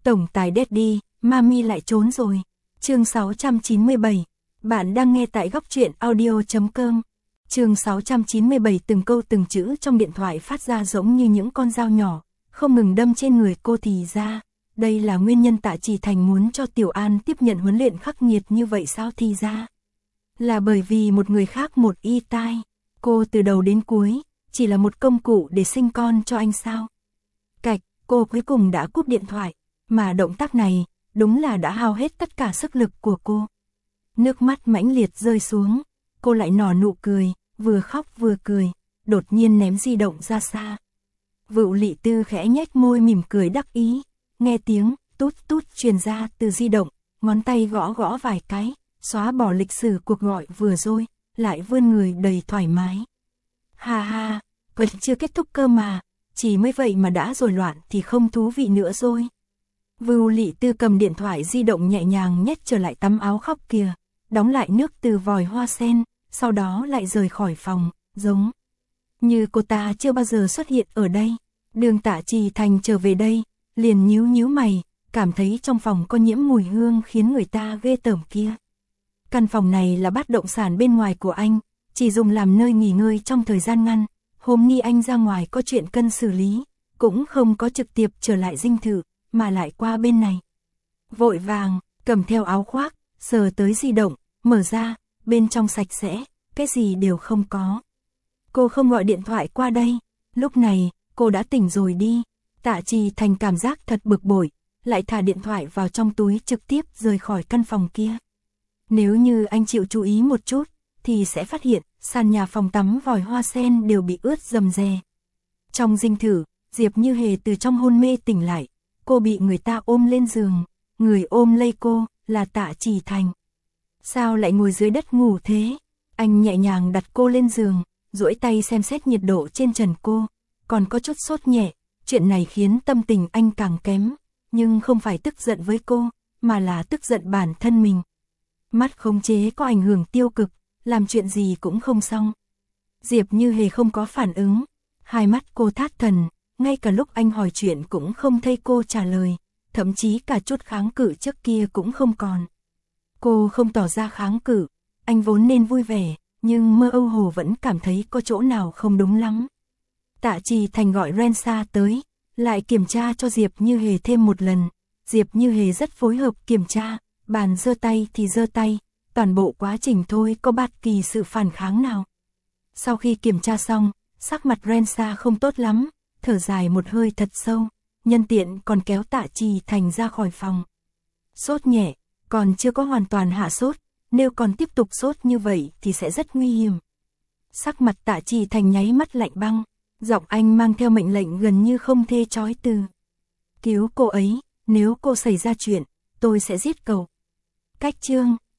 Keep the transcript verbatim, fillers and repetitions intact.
Tổng tài Daddy, Mami lại trốn rồi. Chương sáu trăm chín mươi bảy. Bạn đang nghe tại góc truyện audio chấm com. Chương sáu trăm chín mươi bảy. Từng câu từng chữ trong điện thoại phát ra giống như những con dao nhỏ, không ngừng đâm trên người cô. Thì ra, đây là nguyên nhân Tạ Chỉ Thành muốn cho Tiểu An tiếp nhận huấn luyện khắc nghiệt như vậy sao? Thì ra, là bởi vì một người khác một y tai. Cô từ đầu đến cuối, chỉ là một công cụ để sinh con cho anh sao? Cạch, cô cuối cùng đã cúp điện thoại, mà động tác này, đúng là đã hao hết tất cả sức lực của cô. Nước mắt mãnh liệt rơi xuống, cô lại nở nụ cười, vừa khóc vừa cười, đột nhiên ném di động ra xa. Vựu Lị Tư khẽ nhếch môi mỉm cười đắc ý, nghe tiếng tút tút truyền ra từ di động, ngón tay gõ gõ vài cái, xóa bỏ lịch sử cuộc gọi vừa rồi, lại vươn người đầy thoải mái. Ha ha, vẫn chưa kết thúc cơ mà, chỉ mới vậy mà đã rồi loạn thì không thú vị nữa rồi. Vưu Lị Tư cầm điện thoại di động nhẹ nhàng nhét trở lại tấm áo khóc kìa, đóng lại nước từ vòi hoa sen, sau đó lại rời khỏi phòng, giống như cô ta chưa bao giờ xuất hiện ở đây. Đường Tạ Chỉ Thành trở về đây, liền nhíu nhíu mày, cảm thấy trong phòng có nhiễm mùi hương khiến người ta ghê tởm kia. Căn phòng này là bất động sản bên ngoài của anh, chỉ dùng làm nơi nghỉ ngơi trong thời gian ngắn. Hôm nay anh ra ngoài có chuyện cần xử lý, cũng không có trực tiếp trở lại dinh thự, mà lại qua bên này. Vội vàng, cầm theo áo khoác, sờ tới di động, mở ra, bên trong sạch sẽ, cái gì đều không có. Cô không gọi điện thoại qua đây, lúc này, cô đã tỉnh rồi đi. Tạ Chỉ Thành cảm giác thật bực bội, lại thả điện thoại vào trong túi trực tiếp rời khỏi căn phòng kia. Nếu như anh chịu chú ý một chút, thì sẽ phát hiện, sàn nhà phòng tắm vòi hoa sen đều bị ướt rầm rè. Trong dinh thự, Diệp Như Hề từ trong hôn mê tỉnh lại, cô bị người ta ôm lên giường, người ôm lấy cô, là Tạ Chỉ Thành. Sao lại ngồi dưới đất ngủ thế? Anh nhẹ nhàng đặt cô lên giường, duỗi tay xem xét nhiệt độ trên trần cô, còn có chút sốt nhẹ, chuyện này khiến tâm tình anh càng kém, nhưng không phải tức giận với cô, mà là tức giận bản thân mình. Mắt khống chế có ảnh hưởng tiêu cực, làm chuyện gì cũng không xong. Diệp Như Hề không có phản ứng, hai mắt cô thất thần, ngay cả lúc anh hỏi chuyện cũng không thấy cô trả lời, thậm chí cả chút kháng cự trước kia cũng không còn. Cô không tỏ ra kháng cự, anh vốn nên vui vẻ, nhưng mơ âu hồ vẫn cảm thấy có chỗ nào không đúng lắm. Tạ Chỉ Thành gọi Rensa tới, lại kiểm tra cho Diệp Như Hề thêm một lần. Diệp Như Hề rất phối hợp kiểm tra, bàn giơ tay thì giơ tay, toàn bộ quá trình thôi có bất kỳ sự phản kháng nào. Sau khi kiểm tra xong, sắc mặt Rensa không tốt lắm, thở dài một hơi thật sâu, nhân tiện còn kéo Tạ Chỉ Thành ra khỏi phòng. Sốt nhẹ, còn chưa có hoàn toàn hạ sốt, nếu còn tiếp tục sốt như vậy thì sẽ rất nguy hiểm. Sắc mặt Tạ Chỉ Thành nháy mắt lạnh băng, giọng anh mang theo mệnh lệnh gần như không thể chối từ. Cứu cô ấy, nếu cô xảy ra chuyện, tôi sẽ giết cậu. Cách chương